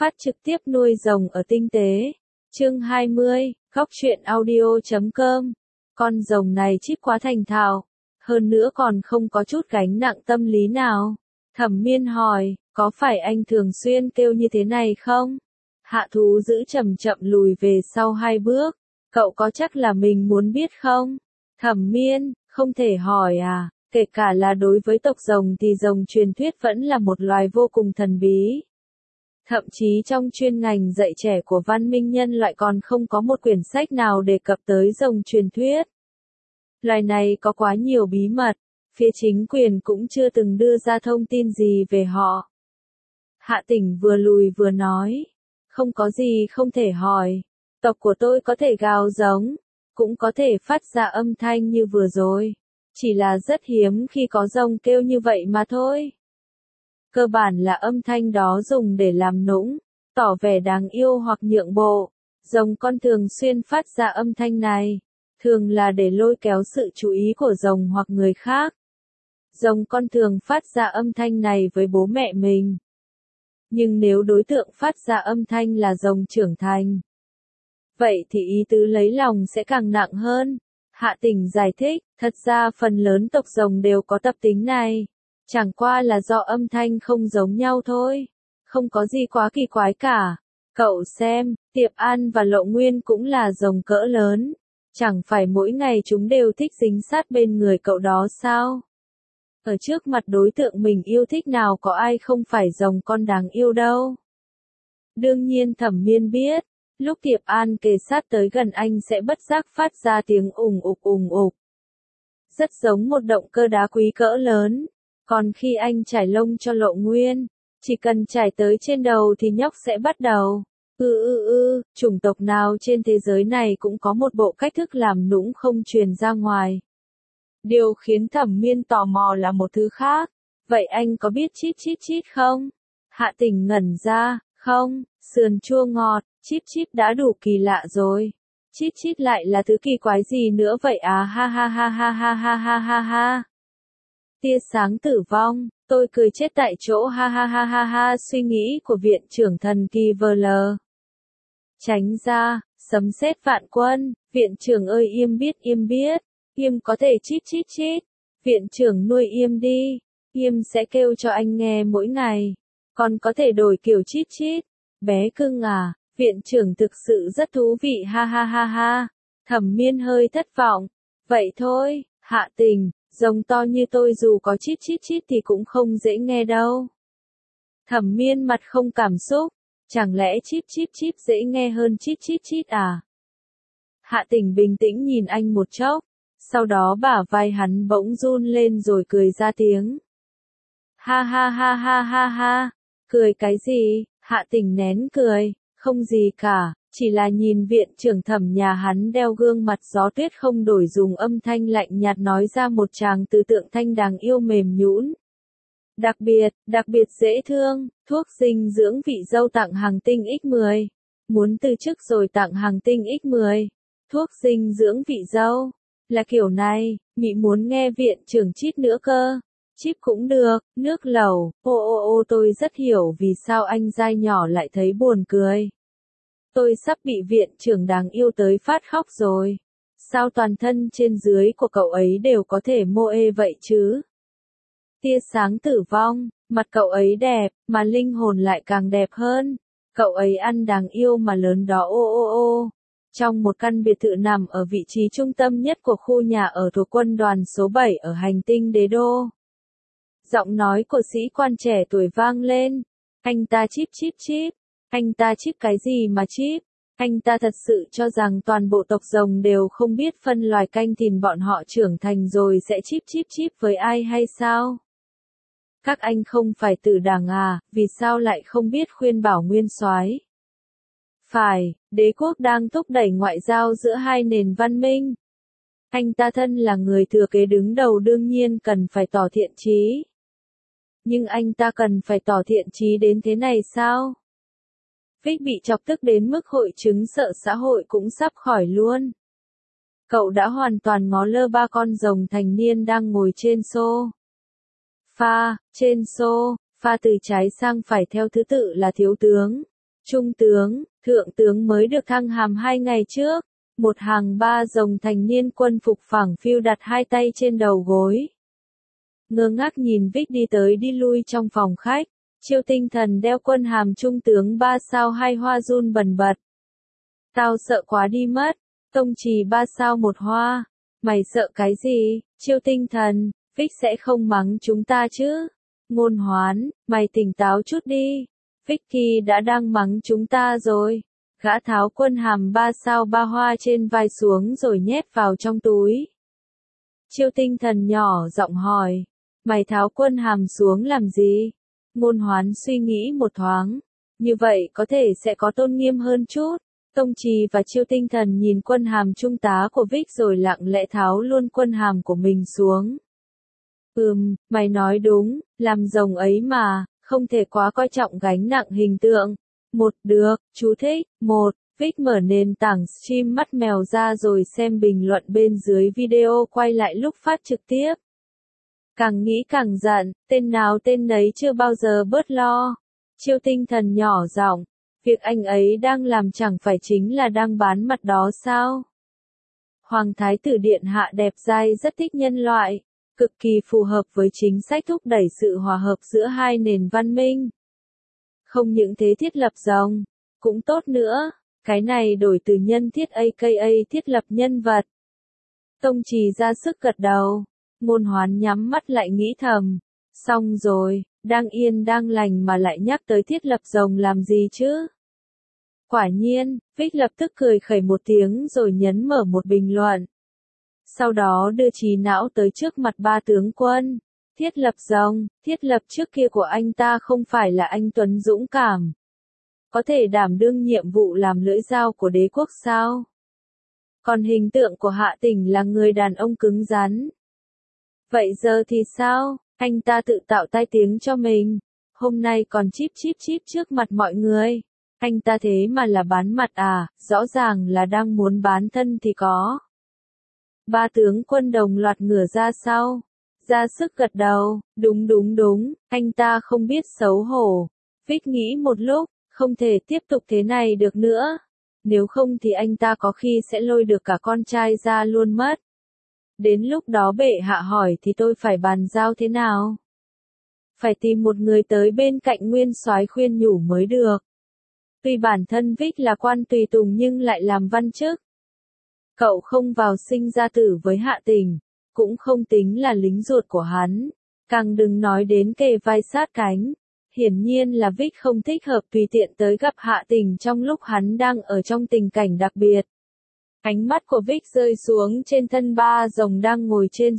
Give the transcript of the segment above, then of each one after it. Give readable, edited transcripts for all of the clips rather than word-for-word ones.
Phát trực tiếp nuôi rồng ở tinh tế. Chương 20, góc truyện audio.com. Con rồng này chip quá thành thạo, hơn nữa còn không có chút gánh nặng tâm lý nào. Thẩm Miên hỏi, có phải anh thường xuyên kêu như thế này không? Hạ thú giữ chậm chậm lùi về sau 2 bước. Cậu có chắc là mình muốn biết không? Thẩm Miên, không thể hỏi à, kể cả là đối với tộc rồng thì rồng truyền thuyết vẫn là một loài vô cùng thần bí. Thậm chí trong chuyên ngành dạy trẻ của văn minh nhân loại còn không có một quyển sách nào đề cập tới rồng truyền thuyết. Loài này có quá nhiều bí mật, phía chính quyền cũng chưa từng đưa ra thông tin gì về họ. Hạ Tỉnh vừa lùi vừa nói, không có gì không thể hỏi, tộc của tôi có thể gào giống, cũng có thể phát ra âm thanh như vừa rồi, chỉ là rất hiếm khi có rồng kêu như vậy mà thôi. Cơ bản là âm thanh đó dùng để làm nũng, tỏ vẻ đáng yêu hoặc nhượng bộ. Rồng con thường xuyên phát ra âm thanh này, thường là để lôi kéo sự chú ý của rồng hoặc người khác. Rồng con thường phát ra âm thanh này với bố mẹ mình. Nhưng nếu đối tượng phát ra âm thanh là rồng trưởng thành, vậy thì ý tứ lấy lòng sẽ càng nặng hơn. Hạ Tỉnh giải thích, thật ra phần lớn tộc rồng đều có tập tính này. Chẳng qua là do âm thanh không giống nhau thôi. Không có gì quá kỳ quái cả. Cậu xem, Tiệp An và Lộ Nguyên cũng là rồng cỡ lớn. Chẳng phải mỗi ngày chúng đều thích dính sát bên người cậu đó sao? Ở trước mặt đối tượng mình yêu thích nào có ai không phải rồng con đáng yêu đâu. Đương nhiên Thẩm Miên biết, lúc Tiệp An kề sát tới gần anh sẽ bất giác phát ra tiếng ùng ục ùng ục. Rất giống một động cơ đá quý cỡ lớn. Còn khi anh trải lông cho Lộ Nguyên, chỉ cần trải tới trên đầu thì nhóc sẽ bắt đầu. Chủng tộc nào trên thế giới này cũng có một bộ cách thức làm nũng không truyền ra ngoài. Điều khiến Thẩm Miên tò mò là một thứ khác. Vậy anh có biết chít chít chít không? Hạ Tỉnh ngẩn ra, không, sườn chua ngọt, chít chít đã đủ kỳ lạ rồi. Chít chít lại là thứ kỳ quái gì nữa vậy à, ha ha ha ha ha ha ha ha ha. Tia sáng tử vong, tôi cười chết tại chỗ, ha ha ha ha ha. Suy nghĩ của viện trưởng thần kỳ vờ lờ. Tránh ra, sấm sét vạn quân, viện trưởng ơi im biết, im có thể chít chít chít. Viện trưởng nuôi im đi, im sẽ kêu cho anh nghe mỗi ngày, còn có thể đổi kiểu chít chít. Bé cưng à, viện trưởng thực sự rất thú vị, ha ha ha ha. Thẩm Miên hơi thất vọng, vậy thôi, Hạ Tình. Rồng to như tôi dù có chít chít chít thì cũng không dễ nghe đâu. Thẩm Miên mặt không cảm xúc, chẳng lẽ chít chít chít dễ nghe hơn chít chít chít à? Hạ Tỉnh bình tĩnh nhìn anh một chốc, sau đó bả vai hắn bỗng run lên rồi cười ra tiếng. Ha ha ha ha ha ha, cười cái gì? Hạ Tỉnh nén cười, không gì cả. Chỉ là nhìn viện trưởng Thẩm nhà hắn đeo gương mặt gió tuyết không đổi, dùng âm thanh lạnh nhạt nói ra một tràng từ tượng thanh đáng yêu mềm nhũn. Đặc biệt dễ thương, thuốc dinh dưỡng vị dâu tặng hàng tinh X10. Muốn từ chức rồi tặng hàng tinh X10. Thuốc dinh dưỡng vị dâu. Là kiểu này, mị muốn nghe viện trưởng chít nữa cơ. Chip cũng được, nước lẩu, tôi rất hiểu vì sao anh giai nhỏ lại thấy buồn cười. Tôi sắp bị viện trưởng đáng yêu tới phát khóc rồi. Sao toàn thân trên dưới của cậu ấy đều có thể mô ê vậy chứ? Tia sáng tử vong, mặt cậu ấy đẹp, mà linh hồn lại càng đẹp hơn. Cậu ấy ăn đáng yêu mà lớn đó Trong một căn biệt thự nằm ở vị trí trung tâm nhất của khu nhà ở thuộc quân đoàn số 7 ở hành tinh Đế Đô. Giọng nói của sĩ quan trẻ tuổi vang lên. Anh ta chip chip chip. Anh ta chip cái gì mà chip? Anh ta thật sự cho rằng toàn bộ tộc rồng đều không biết phân loài canh thìn bọn họ trưởng thành rồi sẽ chip chip chip với ai hay sao? Các anh không phải tử đảng à, vì sao lại không biết khuyên bảo nguyên soái? Phải, đế quốc đang thúc đẩy ngoại giao giữa hai nền văn minh. Anh ta thân là người thừa kế đứng đầu đương nhiên cần phải tỏ thiện chí. Nhưng anh ta cần phải tỏ thiện chí đến thế này sao? Vic bị chọc tức đến mức hội chứng sợ xã hội cũng sắp khỏi luôn. Cậu đã hoàn toàn ngó lơ 3 con rồng thành niên đang ngồi trên sofa, từ trái sang phải theo thứ tự là thiếu tướng, Trung tướng, thượng tướng mới được thăng hàm 2 ngày trước. Một hàng ba rồng thành niên quân phục phẳng phiu đặt hai tay trên đầu gối. Ngơ ngác nhìn Vic đi tới đi lui trong phòng khách. Chiêu Tinh Thần đeo quân hàm trung tướng 3 sao 2 hoa run bần bật. Tao sợ quá đi mất. Tông Trì 3 sao 1 hoa. Mày sợ cái gì? Chiêu Tinh Thần, Vic sẽ không mắng chúng ta chứ? Ngôn Hoán, mày tỉnh táo chút đi. Vicky đã đang mắng chúng ta rồi. Gã tháo quân hàm 3 sao 3 hoa trên vai xuống rồi nhét vào trong túi. Chiêu Tinh Thần nhỏ giọng hỏi. Mày tháo quân hàm xuống làm gì? Ngôn Hoán suy nghĩ một thoáng. Như vậy có thể sẽ có tôn nghiêm hơn chút. Tông Trì và Chiêu Tinh Thần nhìn quân hàm trung tá của Vic rồi lặng lẽ tháo luôn quân hàm của mình xuống. Mày nói đúng, làm rồng ấy mà, không thể quá coi trọng gánh nặng hình tượng. Được, chú thích. Vic mở nền tảng stream mắt mèo ra rồi xem bình luận bên dưới video quay lại lúc phát trực tiếp. Càng nghĩ càng giận, tên nào tên nấy chưa bao giờ bớt lo. Chiêu Tinh Thần nhỏ giọng, việc anh ấy đang làm chẳng phải chính là đang bán mặt đó sao? Hoàng Thái tử Điện Hạ đẹp dai rất thích nhân loại, cực kỳ phù hợp với chính sách thúc đẩy sự hòa hợp giữa hai nền văn minh. Không những thế thiết lập rồng, cũng tốt nữa, cái này đổi từ nhân thiết aka thiết lập nhân vật. Tông Trì ra sức gật đầu, Ngôn Hoán nhắm mắt lại nghĩ thầm, xong rồi, đang yên đang lành mà lại nhắc tới thiết lập rồng làm gì chứ? Quả nhiên, Vic lập tức cười khẩy một tiếng rồi nhấn mở một bình luận. Sau đó đưa trí não tới trước mặt ba tướng quân. Thiết lập rồng, thiết lập trước kia của anh ta không phải là anh Tuấn dũng cảm. Có thể đảm đương nhiệm vụ làm lưỡi dao của đế quốc sao? Còn hình tượng của Hạ Tỉnh là người đàn ông cứng rắn. Vậy giờ thì sao? Anh ta tự tạo tai tiếng cho mình. Hôm nay còn chip trước mặt mọi người. Anh ta thế mà là bán mặt à, rõ ràng là đang muốn bán thân thì có. Ba tướng quân đồng loạt ngửa ra sau. Ra sức gật đầu, đúng, anh ta không biết xấu hổ. Vic nghĩ một lúc, không thể tiếp tục thế này được nữa. Nếu không thì anh ta có khi sẽ lôi được cả con trai ra luôn mất. Đến lúc đó bệ hạ hỏi thì tôi phải bàn giao thế nào? Phải tìm một người tới bên cạnh nguyên soái khuyên nhủ mới được. Tuy bản thân Vic là quan tùy tùng nhưng lại làm văn chức. Cậu không vào sinh ra tử với Hạ Tỉnh, cũng không tính là lính ruột của hắn, càng đừng nói đến kề vai sát cánh. Hiển nhiên là Vic không thích hợp tùy tiện tới gặp Hạ Tỉnh trong lúc hắn đang ở trong tình cảnh đặc biệt. Ánh mắt của Vic rơi xuống trên thân ba rồng đang ngồi trên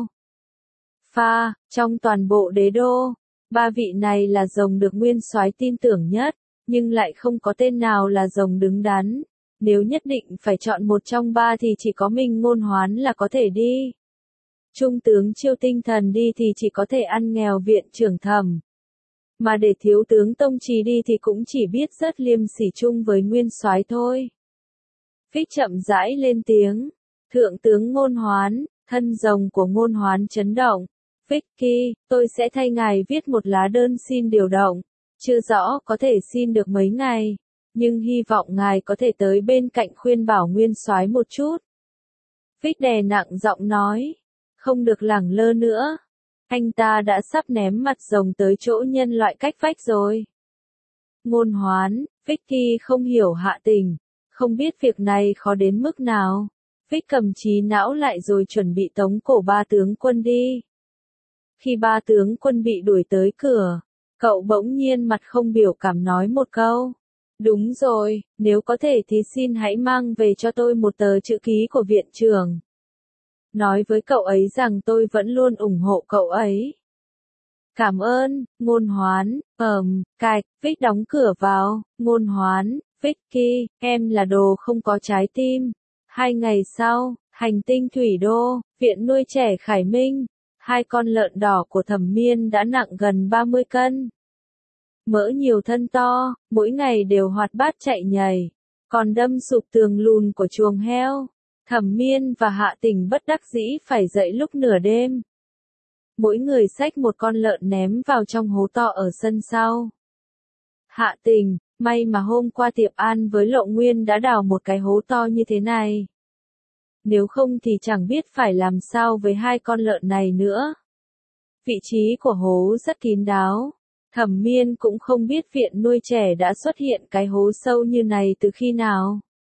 sofa, trong toàn bộ đế đô. Ba vị này là rồng được nguyên soái tin tưởng nhất, nhưng lại không có tên nào là rồng đứng đắn. Nếu nhất định phải chọn một trong ba thì chỉ có mình Ngôn Hoán là có thể đi. Trung tướng Chiêu Tinh Thần đi thì chỉ có thể ăn nghèo viện trưởng Thẩm. Mà để thiếu tướng Tông Trì đi thì cũng chỉ biết rất liêm sỉ chung với nguyên soái thôi. Vic chậm rãi lên tiếng. Thượng tướng Ngôn Hoán, thân rồng của Ngôn Hoán chấn động. Vicky, tôi sẽ thay ngài viết một lá đơn xin điều động. Chưa rõ có thể xin được mấy ngày, nhưng hy vọng ngài có thể tới bên cạnh khuyên bảo nguyên soái một chút. Vic đè nặng giọng nói. Không được lẳng lơ nữa. Anh ta đã sắp ném mặt rồng tới chỗ nhân loại cách vách rồi. Ngôn Hoán, Vicky không hiểu Hạ Tình, không biết việc này khó đến mức nào. Vic cầm trí não lại rồi chuẩn bị tống cổ ba tướng quân đi. Khi ba tướng quân bị đuổi tới cửa, cậu bỗng nhiên mặt không biểu cảm nói một câu. Đúng rồi, nếu có thể thì xin hãy mang về cho tôi một tờ chữ ký của viện trưởng. Nói với cậu ấy rằng tôi vẫn luôn ủng hộ cậu ấy. Cảm ơn, Ngôn Hoán. Cạch, Vic đóng cửa vào. Ngôn Hoán, Vicky, em là đồ không có trái tim. 2 ngày sau, hành tinh Thủy Đô, viện nuôi trẻ Khải Minh. 2 con lợn đỏ của Thẩm Miên đã nặng gần 30 cân. Mỡ nhiều thân to, mỗi ngày đều hoạt bát chạy nhảy. Còn đâm sụp tường lùn của chuồng heo. Thẩm Miên và Hạ Tình bất đắc dĩ phải dậy lúc nửa đêm. Mỗi người xách một con lợn ném vào trong hố to ở sân sau. Hạ Tình, May mà hôm qua Tiệp An với Lộ Nguyên đã đào một cái hố to như thế này. Nếu không thì chẳng biết phải làm sao với hai con lợn này nữa. Vị trí của hố rất kín đáo. Thẩm Miên cũng không biết viện nuôi trẻ đã xuất hiện cái hố sâu như này từ khi nào.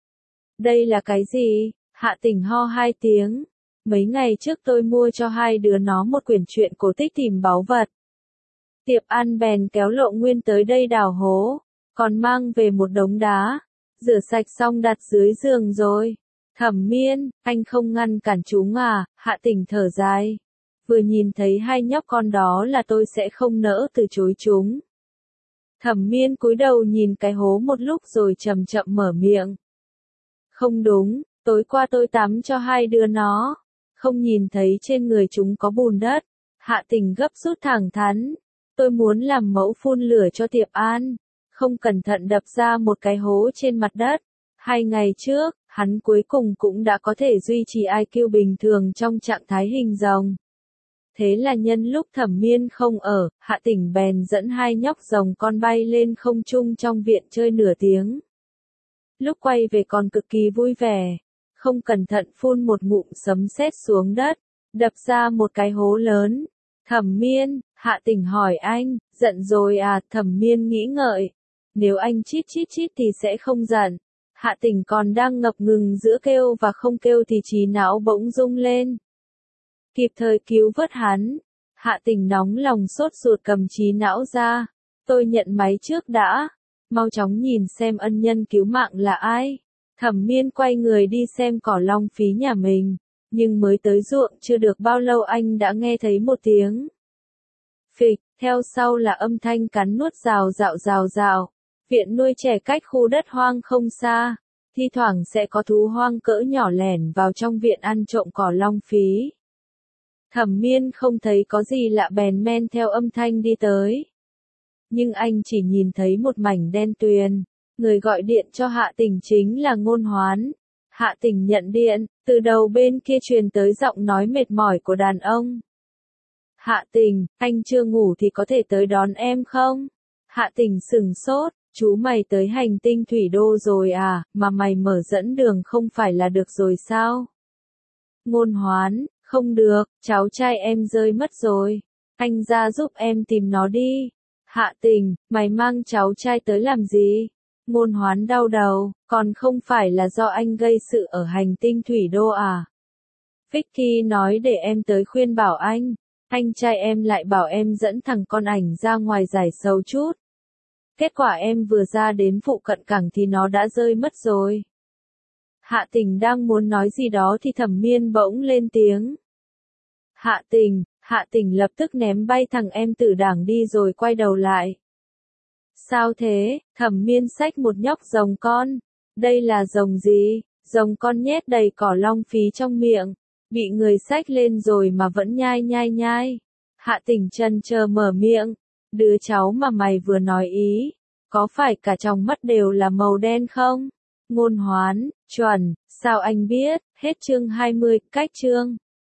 Đây là cái gì? Hạ Tình ho hai tiếng. Mấy ngày trước tôi mua cho hai đứa nó một quyển truyện cổ tích tìm báu vật. Tiệp An bèn kéo Lộ Nguyên tới đây đào hố, còn mang về một đống đá, rửa sạch xong đặt dưới giường rồi. Thẩm Miên, anh không ngăn cản chúng à? Hạ Tình thở dài. Vừa nhìn thấy hai nhóc con đó là tôi sẽ không nỡ từ chối chúng. Thẩm Miên cúi đầu nhìn cái hố một lúc rồi chậm chậm mở miệng. Không đúng, tối qua tôi tắm cho hai đứa nó, không nhìn thấy trên người chúng có bùn đất. Hạ Tình gấp rút thẳng thắn. Tôi muốn làm mẫu phun lửa cho Tiệp An, không cẩn thận đập ra một cái hố trên mặt đất. 2 ngày trước, hắn cuối cùng cũng đã có thể duy trì IQ bình thường trong trạng thái hình rồng. Thế là nhân lúc Thẩm Miên không ở, Hạ Tình bèn dẫn hai nhóc rồng con bay lên không trung trong viện chơi nửa tiếng. Lúc quay về còn cực kỳ vui vẻ, không cẩn thận phun một ngụm sấm sét xuống đất, đập ra một cái hố lớn. Thẩm Miên, Hạ Tình hỏi anh, giận rồi à? Thẩm Miên nghĩ ngợi. Nếu anh chít chít chít thì sẽ không giận. Hạ Tình còn đang ngập ngừng giữa kêu và không kêu thì trí não bỗng rung lên. Kịp thời cứu vớt hắn. Hạ Tình nóng lòng sốt ruột cầm trí não ra. Tôi nhận máy trước đã. Mau chóng nhìn xem ân nhân cứu mạng là ai. Thẩm Miên quay người đi xem cỏ long phí nhà mình. Nhưng mới tới ruộng chưa được bao lâu anh đã nghe thấy một tiếng phịch, theo sau là âm thanh cắn nuốt rào rạo rào rào. Viện nuôi trẻ cách khu đất hoang không xa, thi thoảng sẽ có thú hoang cỡ nhỏ lẻn vào trong viện ăn trộm cỏ long phí. Thẩm Miên không thấy có gì lạ bèn men theo âm thanh đi tới. Nhưng anh chỉ nhìn thấy một mảnh đen tuyền, người gọi điện cho Hạ Tình chính là Ngôn Hoán. Hạ Tình nhận điện, từ đầu bên kia truyền tới giọng nói mệt mỏi của đàn ông. Hạ Tình, anh chưa ngủ thì có thể tới đón em không? Hạ Tình sừng sốt, chú mày tới hành tinh thủy đô rồi à, mà mày mở dẫn đường không phải là được rồi sao? Ngôn Hoán, không được, cháu trai em rơi mất rồi. Anh ra giúp em tìm nó đi. Hạ Tình, mày mang cháu trai tới làm gì? Ngôn Hoán đau đầu, còn không phải là do anh gây sự ở hành tinh thủy đô à? Vicky nói để em tới khuyên bảo anh trai em lại bảo em dẫn thằng con ảnh ra ngoài giải sầu chút. Kết quả em vừa ra đến phụ cận cảng thì nó đã rơi mất rồi. Hạ Tình đang muốn nói gì đó thì Thẩm Miên bỗng lên tiếng. Hạ Tình lập tức ném bay thằng em tử đảng đi rồi quay đầu lại. Sao thế? Thẩm Miên xách một nhóc rồng con. Đây là rồng gì? Rồng con nhét đầy cỏ long phí trong miệng. Bị người xách lên rồi mà vẫn nhai nhai nhai. Hạ Tình chần chờ mở miệng. Đứa cháu mà mày vừa nói ý, có phải cả trong mắt đều là màu đen không? Ngôn Hoán, chuẩn, sao anh biết? Hết chương 20, cách chương.